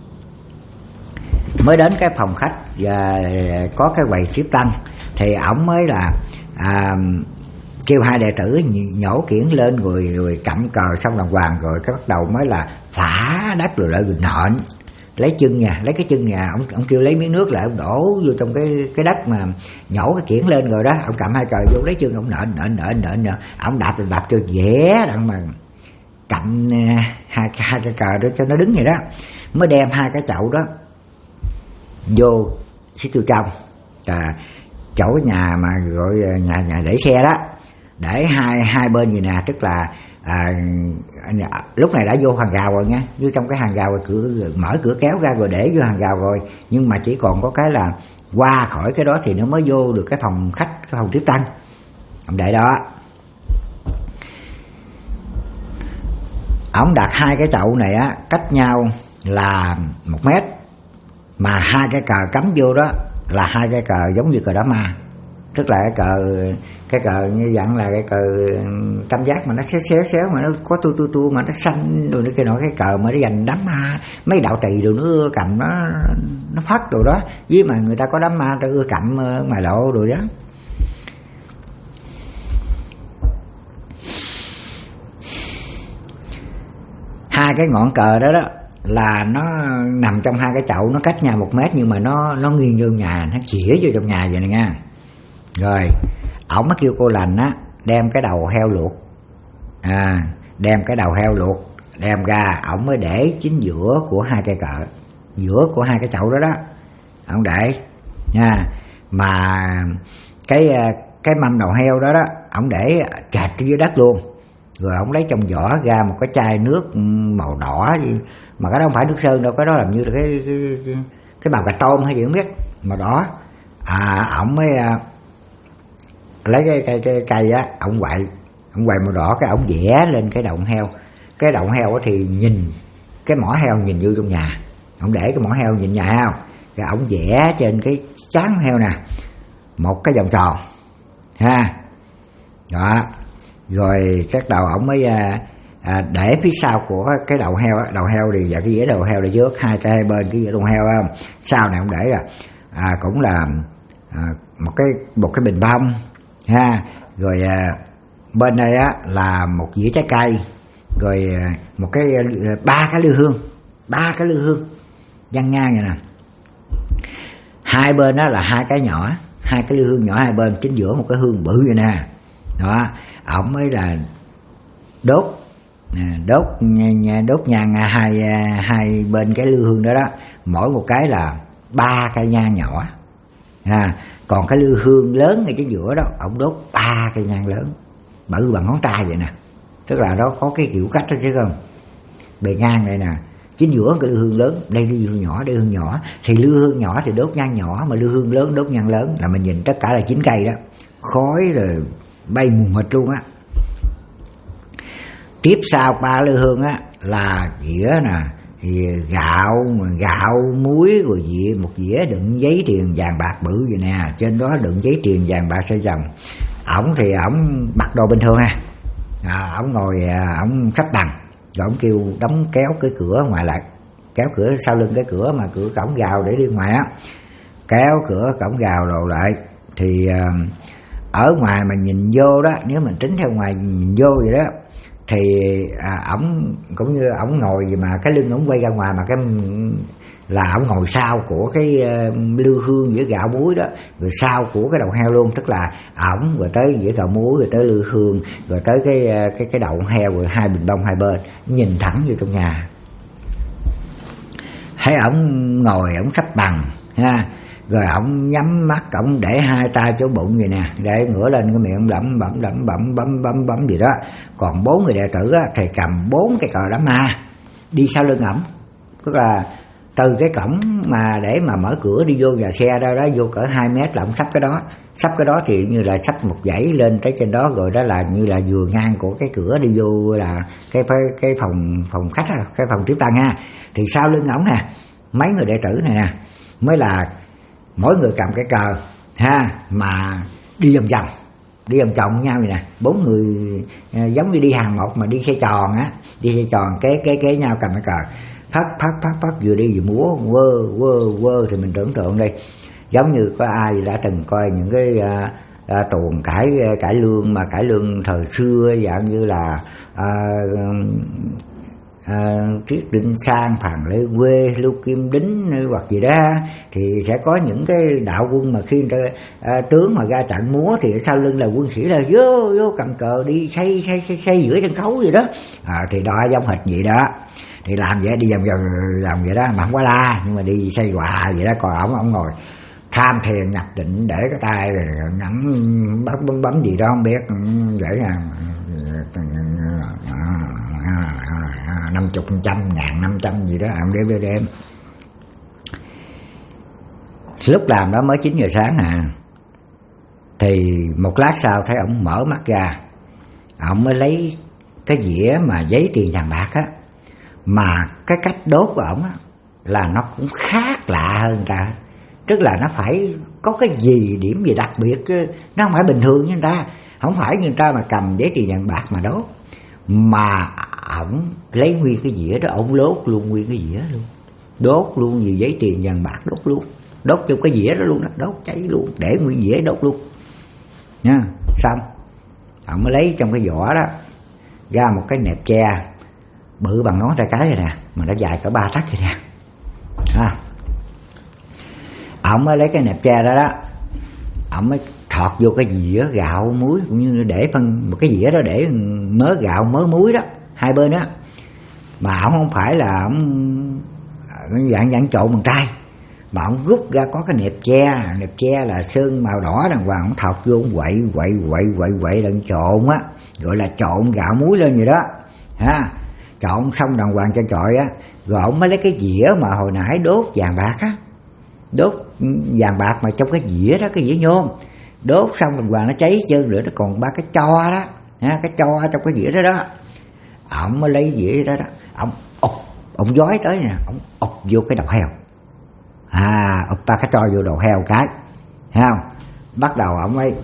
mới đến cái phòng khách và có cái quầy tiếp tân. Thì ổng mới là kêu hai đệ tử nhổ kiển lên rồi cặm cờ xong đàng hoàng, rồi cái bắt đầu mới là phá đất rồi lại nện, lấy chân nhà, lấy cái chân nhà, ông kêu lấy miếng nước lại ông đổ vô trong cái đất mà nhổ cái kiển lên rồi đó, ông cầm hai cờ vô lấy chân ông nện, ông đạp cho dễ đặng mà cầm hai cái cờ đó cho nó đứng vậy đó, mới đem hai cái chậu đó vô xích vô trong chỗ nhà mà gọi nhà để xe đó, để hai bên gì nè, tức là lúc này đã vô hàng rào rồi nha, vô trong cái hàng rào rồi mở cửa kéo ra rồi để vô hàng rào rồi, nhưng mà chỉ còn có cái là qua khỏi cái đó thì nó mới vô được cái phòng khách, cái phòng tiếp tân, ông để đó. Ông đặt hai cái chậu này á cách nhau là 1 mét, mà hai cái cờ cắm vô đó là hai cái cờ giống như cờ đá ma, tức là cái cờ như dạng là cái cờ tam giác mà nó xéo mà nó có tu mà nó xanh rồi, cái nọ cái cờ mà nó dành đám ma, mấy đạo tỳ rồi nó cầm nó phát rồi đó, với mà người ta có đám ma ta ưa cầm ngoài lộ rồi đó. Hai cái ngọn cờ đó là nó nằm trong hai cái chậu, nó cách nhau 1 mét nhưng mà nó nghiêng vô nhà, nó chĩa vô trong nhà vậy nè nha. Rồi ổng mới kêu cô lành á đem cái đầu heo luộc, đem cái đầu heo luộc đem ra, ổng mới để chính giữa của hai cây cờ, giữa của hai cái chậu đó đó, ổng để nha. Mà cái mâm đầu heo đó ổng để chạch dưới đất luôn, rồi ổng lấy trong vỏ ra một cái chai nước màu đỏ gì, mà cái đó không phải nước sơn đâu, cái đó làm như là cái bào cà tôm hay gì không biết, màu đỏ. Ổng mới lấy cái cây á, ổng quậy màu đỏ, cái ổng vẽ lên cái đầu heo. Cái đầu heo á thì nhìn cái mỏ heo nhìn vô trong nhà, ổng để cái mỏ heo nhìn nhà heo, rồi ổng vẽ trên cái trán heo nè một cái vòng tròn ha, đó. Rồi các đầu ổng mới để phía sau của cái đầu heo thì và cái dĩa đầu heo để trước, hai tay bên cái dĩa đầu heo không, sau này ổng để là cũng là một cái bình bông ha, rồi bên đây á là một dĩa trái cây, rồi một cái ba cái lư hương văng ngang vậy nè, hai bên đó là hai cái lư hương nhỏ hai bên, chính giữa một cái hương bự vậy nè đó. Ổng mới là đốt nhang hai bên cái lư hương đó, mỗi một cái là 3 cây nhang nhỏ còn cái lư hương lớn ngay chính giữa đó ổng đốt 3 cây nhang lớn bự bằng ngón tay vậy nè, tức là nó có cái kiểu cách đó chứ không. Bề ngang này nè, chính giữa cái lư hương lớn, đây lư hương nhỏ, đây hương nhỏ, thì lư hương nhỏ thì đốt nhang nhỏ, mà lư hương lớn đốt nhang lớn, là mình nhìn tất cả là 9 cây đó, khói rồi bay mù mịt luôn á. Tiếp sau 3 lư hương á là dĩa nè, thì gạo muối, rồi một dĩa đựng giấy tiền vàng bạc bự vậy nè, trên đó đựng giấy tiền vàng bạc xoay vòng. Ổng thì ổng mặc đồ bình thường ổng ngồi ổng xách bằng, rồi ổng kêu đóng kéo cái cửa ngoài lại, kéo cửa sau lưng cái cửa mà cửa cổng vào để đi ngoài á, kéo cửa cổng vào rồi lại thì ở ngoài mà nhìn vô đó, nếu mình tính theo ngoài nhìn vô vậy đó, thì ổng cũng như ổng ngồi mà cái lưng ổng quay ra ngoài, mà cái là ổng ngồi sau của cái lư hương với gạo muối đó, rồi sau của cái đầu heo luôn, tức là ổng rồi tới với gạo muối, rồi tới lư hương, rồi tới cái đầu heo, rồi hai bình bông hai bên, nhìn thẳng vô trong nhà. Thấy ổng ngồi, ổng sắp bằng ha, rồi ổng nhắm mắt, ổng để hai tay chỗ bụng vậy nè, để ngửa lên cái miệng bấm gì đó. Còn 4 người đệ tử á, thì cầm 4 cái cờ đám ma đi sau lưng ổng, tức là từ cái cổng mà để mà mở cửa đi vô nhà xe đó vô cỡ 2 mét là ổng sắp cái đó thì như là sắp một dãy lên tới trên đó, rồi đó là như là vừa ngang của cái cửa đi vô là cái phòng khách, cái phòng tiếp tân ha. Thì sau lưng ổng nè, mấy người đệ tử này nè mới là mỗi người cầm cái cờ ha, mà đi vòng vòng nhau vậy nè, 4 người giống như đi hàng một mà đi xe tròn á, đi xe tròn kế nhau cầm cái cờ, phát vừa đi vừa múa quơ thì mình tưởng tượng đi, giống như có ai đã từng coi những cái tuồng cải lương, mà cải lương thời xưa dạng như là Triết Đinh Sang, Phàn Lê Quê, Lưu Kim Đính hoặc gì đó, thì sẽ có những cái đạo quân mà khi người ta tướng mà ra trận múa thì sau lưng là quân sĩ là vô cầm cờ đi xây giữa sân khấu vậy đó, thì đo giống hệt vậy đó. Thì làm vậy, đi vòng vậy đó, mà không có la, nhưng mà đi xây quà vậy đó. Còn ổng ngồi tham thiền nhập định, để cái tay nắm bấm gì đó không biết, vậy là 50, 100, 500 gì đó, đêm. Lúc làm đó mới 9 giờ sáng thì một lát sau thấy ổng mở mắt ra, ổng mới lấy cái dĩa mà giấy tiền vàng bạc á, mà cái cách đốt của ổng á là nó cũng khác lạ hơn người ta, tức là nó phải có cái gì điểm gì đặc biệt, nó không phải bình thường như người ta, không phải người ta mà cầm giấy tiền vàng bạc mà đốt, mà ổng lấy nguyên cái dĩa đó, ổng đốt luôn nguyên cái dĩa luôn, đốt luôn vì giấy tiền vàng bạc, đốt luôn, đốt trong cái dĩa đó luôn đó, đốt cháy luôn, để nguyên dĩa đốt luôn nha. Xong ổng mới lấy trong cái vỏ đó ra một cái nẹp tre bự bằng ngón tay cái rồi nè, mà nó dài cỡ 3 tấc rồi nè. Ổng mới lấy cái nẹp tre đó, ổng mới thọt vô cái dĩa gạo muối, cũng như để phân một cái dĩa đó để mớ gạo mớ muối đó hai bên đó. Mà ổng không phải là ổng dạng trộn bằng tay, mà ổng rút ra có cái nẹp tre là sơn màu đỏ đàng hoàng, ổng thọt vô, ổng quậy đặng trộn á, gọi là trộn gạo muối lên vậy đó ha. Trộn xong đàng hoàng cho chọi á, rồi ổng mới lấy cái dĩa mà hồi nãy đốt vàng bạc á, đốt vàng bạc mà trong cái dĩa đó, cái dĩa nhôm, đốt xong đàng hoàng nó cháy trơn nữa, nó còn 3 cái tro đó ha, cái tro trong cái dĩa đó đó. Ổng mới lấy dĩa đó ổng dói tới nè, ổng ụp vô cái đầu heo, ụp 3 cái tro vô đầu heo cái, thấy không? Bắt đầu ổng mới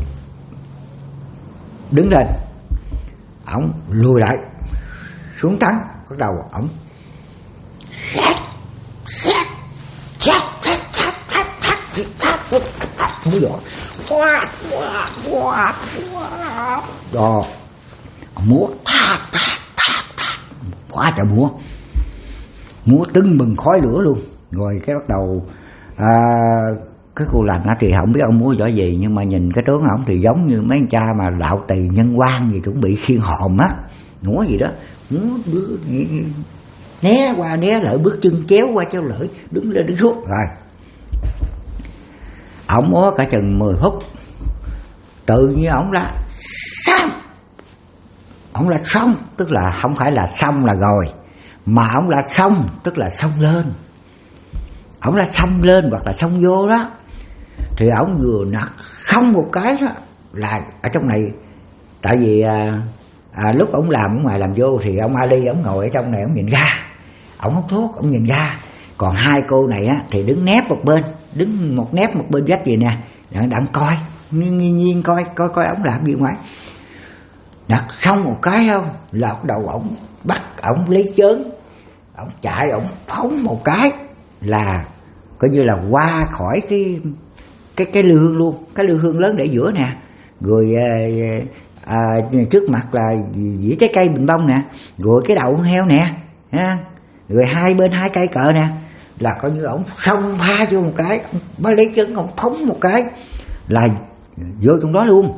đứng lên, ổng lùi lại xuống thắng, bắt đầu ổng múa giỏi đó, múa quá trời múa tưng bừng khói lửa luôn. Rồi cái bắt đầu cái cô lành á thì không biết ông múa giỏi gì, nhưng mà nhìn cái tướng ổng thì giống như mấy anh cha mà đạo tỳ nhân quan gì chuẩn bị khiêng hòm á, múa gì đó, múa né qua né lại, bước chân chéo qua chéo lại, đứng lên đứng xuống. Rồi ổng múa cả chừng 10 phút, tự nhiên ổng là xong, ổng là xong, tức là không phải là xong là rồi, mà ổng là xong, tức là xong lên, ổng là xong lên hoặc là xong vô đó. Thì ổng vừa nạt không một cái đó là ở trong này, tại vì lúc ổng làm ở ngoài làm vô thì ông Ali ổng ngồi ở trong này, ổng nhìn ra, ổng hút thuốc, ổng nhìn ra. Còn hai cô này á thì đứng nép một bên, đứng một nép một bên vách gì nè, đặng coi, nhiên coi ổng làm gì ngoài. Đặt không một cái không, là đầu ổng bắt ổng lấy chớn, ổng chạy, ổng phóng một cái là coi như là qua khỏi cái lư hương luôn, cái lư hương lớn để giữa nè, rồi trước mặt là dĩa trái cây bình bông nè, rồi cái đầu con heo nè, rồi hai bên hai cây cờ nè, là coi như ổng xông pha vô một cái, ông mới lấy chân ông phóng một cái là vô trong đó luôn.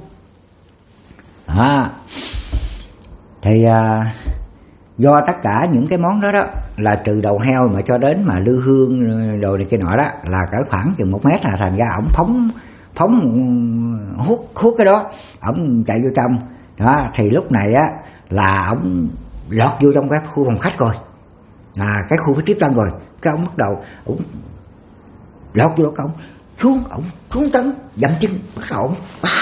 Thì do tất cả những cái món đó đó là từ đầu heo mà cho đến mà lư hương đồ này kia nọ đó là cỡ khoảng chừng 1 mét, là thành ra ổng phóng hút cái đó, ổng chạy vô trong đó. Thì lúc này á là ổng lọt vô trong cái khu phòng khách rồi, cái khu tiếp tân rồi, cái ổng bắt đầu ổng lọt vô đó, ổng xuống tấn dậm chân, bắt đầu ổng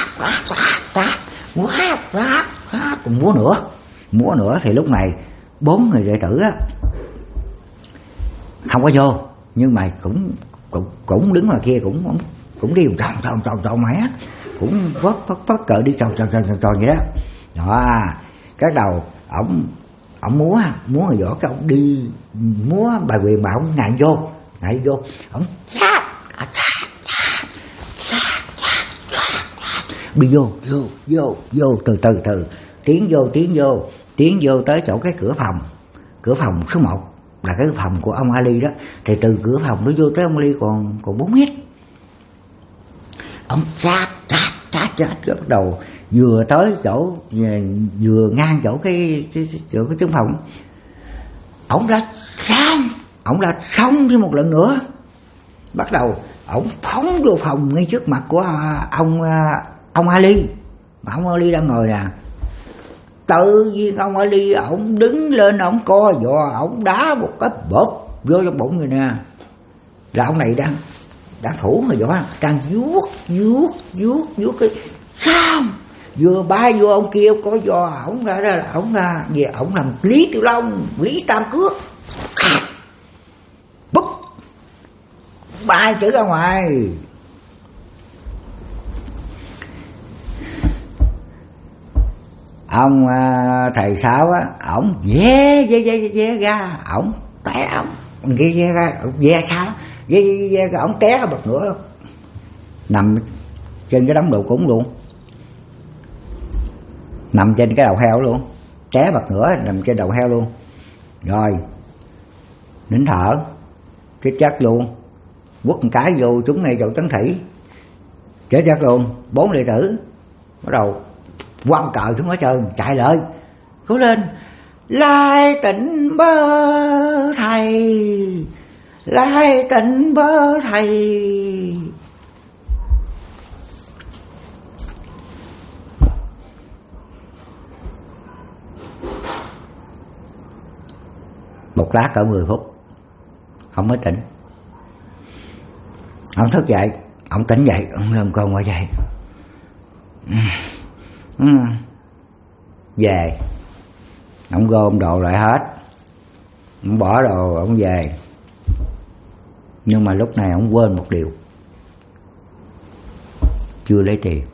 còn múa nữa. Thì lúc này 4 người đệ tử á không có vô, nhưng mà cũng đứng ngoài kia, cũng đi tròn mẹ, cũng vớt cờ đi tròn vậy đó. Cái đầu ổng múa người võ, cái ổng đi múa bài quyền mà ổng ngại vô, ổng đi vô từ tiến vô tới chỗ cái cửa phòng số 1 là cái phòng của ông Ali đó. Thì từ cửa phòng nó vô tới ông Ali còn 4 mét. Ông chát bắt đầu vừa tới chỗ, vừa ngang chỗ cái trướng phòng, ổng ra xong thêm một lần nữa, bắt đầu ổng phóng vô phòng ngay trước mặt của ông Ali, mà ông Ali đang ngồi nè. Tự nhiên ông Ali ổng đứng lên, ổng co giò, ổng đá một cái bóp vô trong bụng người nè. Là ông này đang thủ người võ, đang vuốt cái sao vừa bay vô ông kia có giò, ổng làm Lý Tiểu Long, Lý Tam Cước, búp bay chữ ra ngoài. Ông thầy Sáu á, ổng ve ra, ổng té, ổng ve ra, ve sao, ve ra, ổng té ra bật nữa, nằm trên cái đống đồ cúng luôn, nằm trên cái đầu heo luôn, té bật nữa, nằm trên đầu heo luôn. Rồi nín thở, chết chắc luôn, quất một cái vô trúng ngay chỗ Tấn Thủy, chết chắc luôn. 4 đệ tử bắt đầu quăng cờ xuống ở trên, chạy lại, cố lên, lai tịnh bơ thầy, lai tịnh bơ thầy. Một lát cỡ 10 phút ông mới tỉnh. Ông thức dậy, ông tỉnh dậy, ông làm con qua dậy, về, ông gom đồ lại hết, ông bỏ đồ, ông về. Nhưng mà lúc này ông quên một điều, chưa lấy tiền.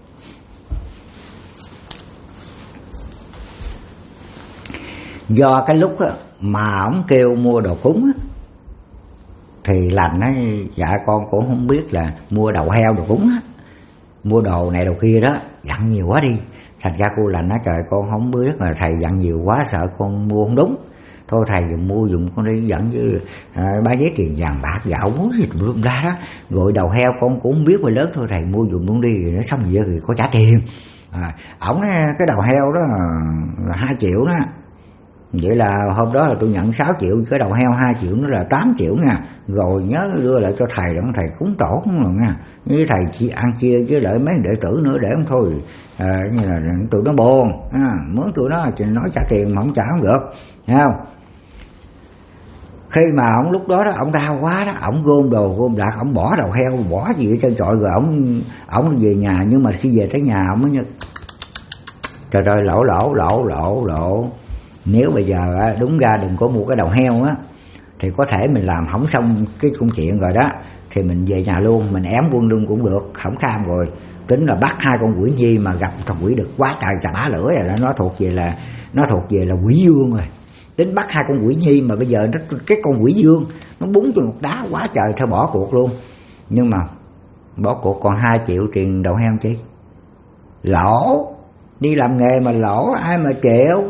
Do cái lúc á, mà ông kêu mua đồ cúng á, thì lành á, dạ con cũng không biết là mua đầu heo đồ cúng á, mua đồ này đồ kia đó, dặn nhiều quá đi. Thành ra cô lành nói trời con không biết, mà thầy dặn nhiều quá sợ con mua không đúng, thôi thầy dùng mua dùng con đi dẫn với ba giấy tiền vàng bạc gạo muối gì tùm ra đó, gọi đầu heo con cũng không biết mà lớn, thôi thầy mua dùng luôn đi, rồi nó xong vậy thì có trả tiền. Ổng cái đầu heo đó là 2 triệu đó. Vậy là hôm đó là tôi nhận 6 triệu, cái đầu heo 2 triệu nó là 8 triệu nha. Rồi nhớ đưa lại cho thầy đó, thầy cúng tổ không rồi nha. Với thầy ăn chia với lại mấy đệ tử nữa để không thôi như là tụi nó buồn, mướn tụi nó thì nói trả tiền mà không trả không được, thấy không? Khi mà ông lúc đó ông đau quá đó, ông gom đồ gom lạc, ông bỏ đầu heo, bỏ gì ở trên trọi, rồi ông về nhà. Nhưng mà khi về tới nhà ông mới như trời ơi, lỗ. Nếu bây giờ đúng ra đừng có mua cái đầu heo á, thì có thể mình làm hỏng xong cái công chuyện rồi đó, thì mình về nhà luôn, mình ém quân luôn cũng được, không kham rồi. Tính là bắt 2 con quỷ nhi mà gặp thằng quỷ đực quá trời chà bá lửa rồi đó, nó thuộc về là quỷ dương rồi. Tính bắt 2 con quỷ nhi mà bây giờ cái con quỷ dương nó búng cho một đá quá trời, thôi bỏ cuộc luôn. Nhưng mà bỏ cuộc còn 2 triệu tiền đầu heo chi. lỗ, đi làm nghề mà lỗ ai mà chịu.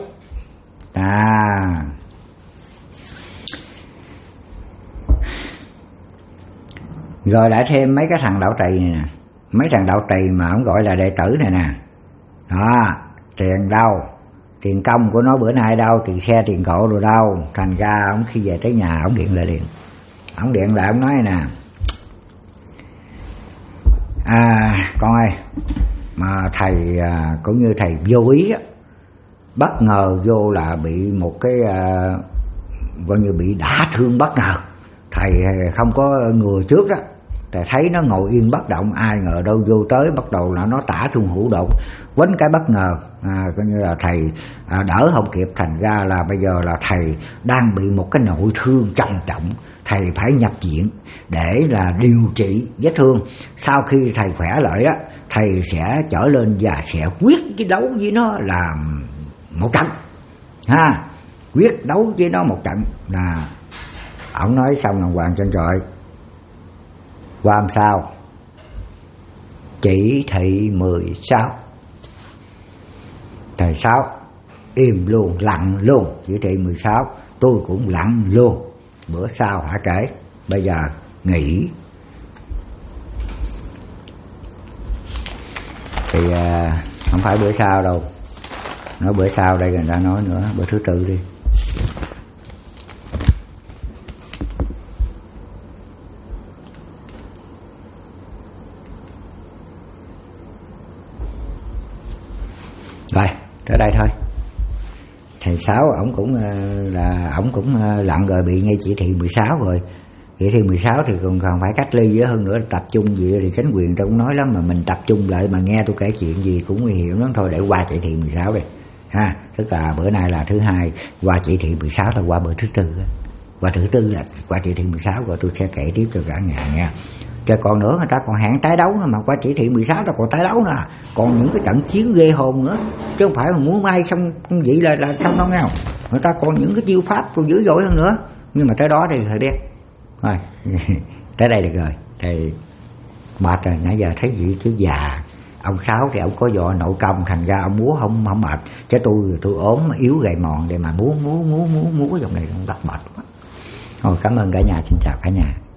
Rồi lại thêm mấy cái thằng đạo trì này nè, mấy thằng đạo trì mà ông gọi là đệ tử này nè. Tiền đâu, tiền công của nó bữa nay đâu, tiền xe tiền cộ rồi đâu. Thành ra ông khi về tới nhà ông điện lại liền. Ông điện lại ông nói nè: con ơi, mà thầy cũng như thầy vô ý á, bất ngờ vô là bị một cái coi như bị đả thương bất ngờ. Thầy không có ngừa trước đó, thầy thấy nó ngồi yên bất động, ai ngờ đâu vô tới bắt đầu là nó tả thương hữu đột, quánh cái bất ngờ, coi như là thầy đỡ không kịp. Thành ra là bây giờ là thầy đang bị một cái nội thương trầm trọng, thầy phải nhập viện để là điều trị vết thương. Sau khi thầy khỏe lại đó, thầy sẽ trở lên và sẽ quyết chiến đấu với nó là một trận, quyết đấu với nó một trận. Là ông nói xong là Hoàng Trân Trọi qua làm sao? Chỉ thị 16. Thầy Sáu im luôn, lặng luôn. Chỉ thị 16 tôi cũng lặng luôn. Bữa sau hả kể, bây giờ nghỉ. Thì không phải bữa sau đâu, nói bữa sau đây người ta nói nữa, bữa thứ tư đi. Rồi, tới đây thôi. Thầy Sáu ổng cũng lặn rồi, bị ngay chỉ thị 16 rồi. Chỉ thị 16 thì còn phải cách ly với hơn nữa, tập trung gì thì chính quyền tôi cũng nói lắm, mà mình tập trung lại mà nghe tôi kể chuyện gì cũng nguy hiểm lắm. Thôi để qua chỉ thị 16 đi tức là bữa nay là thứ hai, qua chỉ thị 16 là qua bữa thứ tư. Qua thứ tư là qua chỉ thị 16 rồi tôi sẽ kể tiếp cho cả nhà nha. Chứ còn nữa người ta còn hẹn tái đấu nữa, mà qua chỉ thị 16 ta còn tái đấu nữa, còn những cái trận chiến ghê hồn nữa, chứ không phải mà muốn may xong vậy là xong đâu nghe. Người ta còn những cái chiêu pháp còn dữ dội hơn nữa, nhưng mà tới đó thì hơi biết thôi. Tới đây được rồi, thì mệt rồi, nãy giờ thấy gì chứ già. Ông Sáu thì ông có võ nội công, thành ra ông múa không mệt, chứ tôi ốm yếu gầy mòn để mà múa dòng này cũng rất mệt quá. Thôi cảm ơn cả nhà, xin chào cả nhà.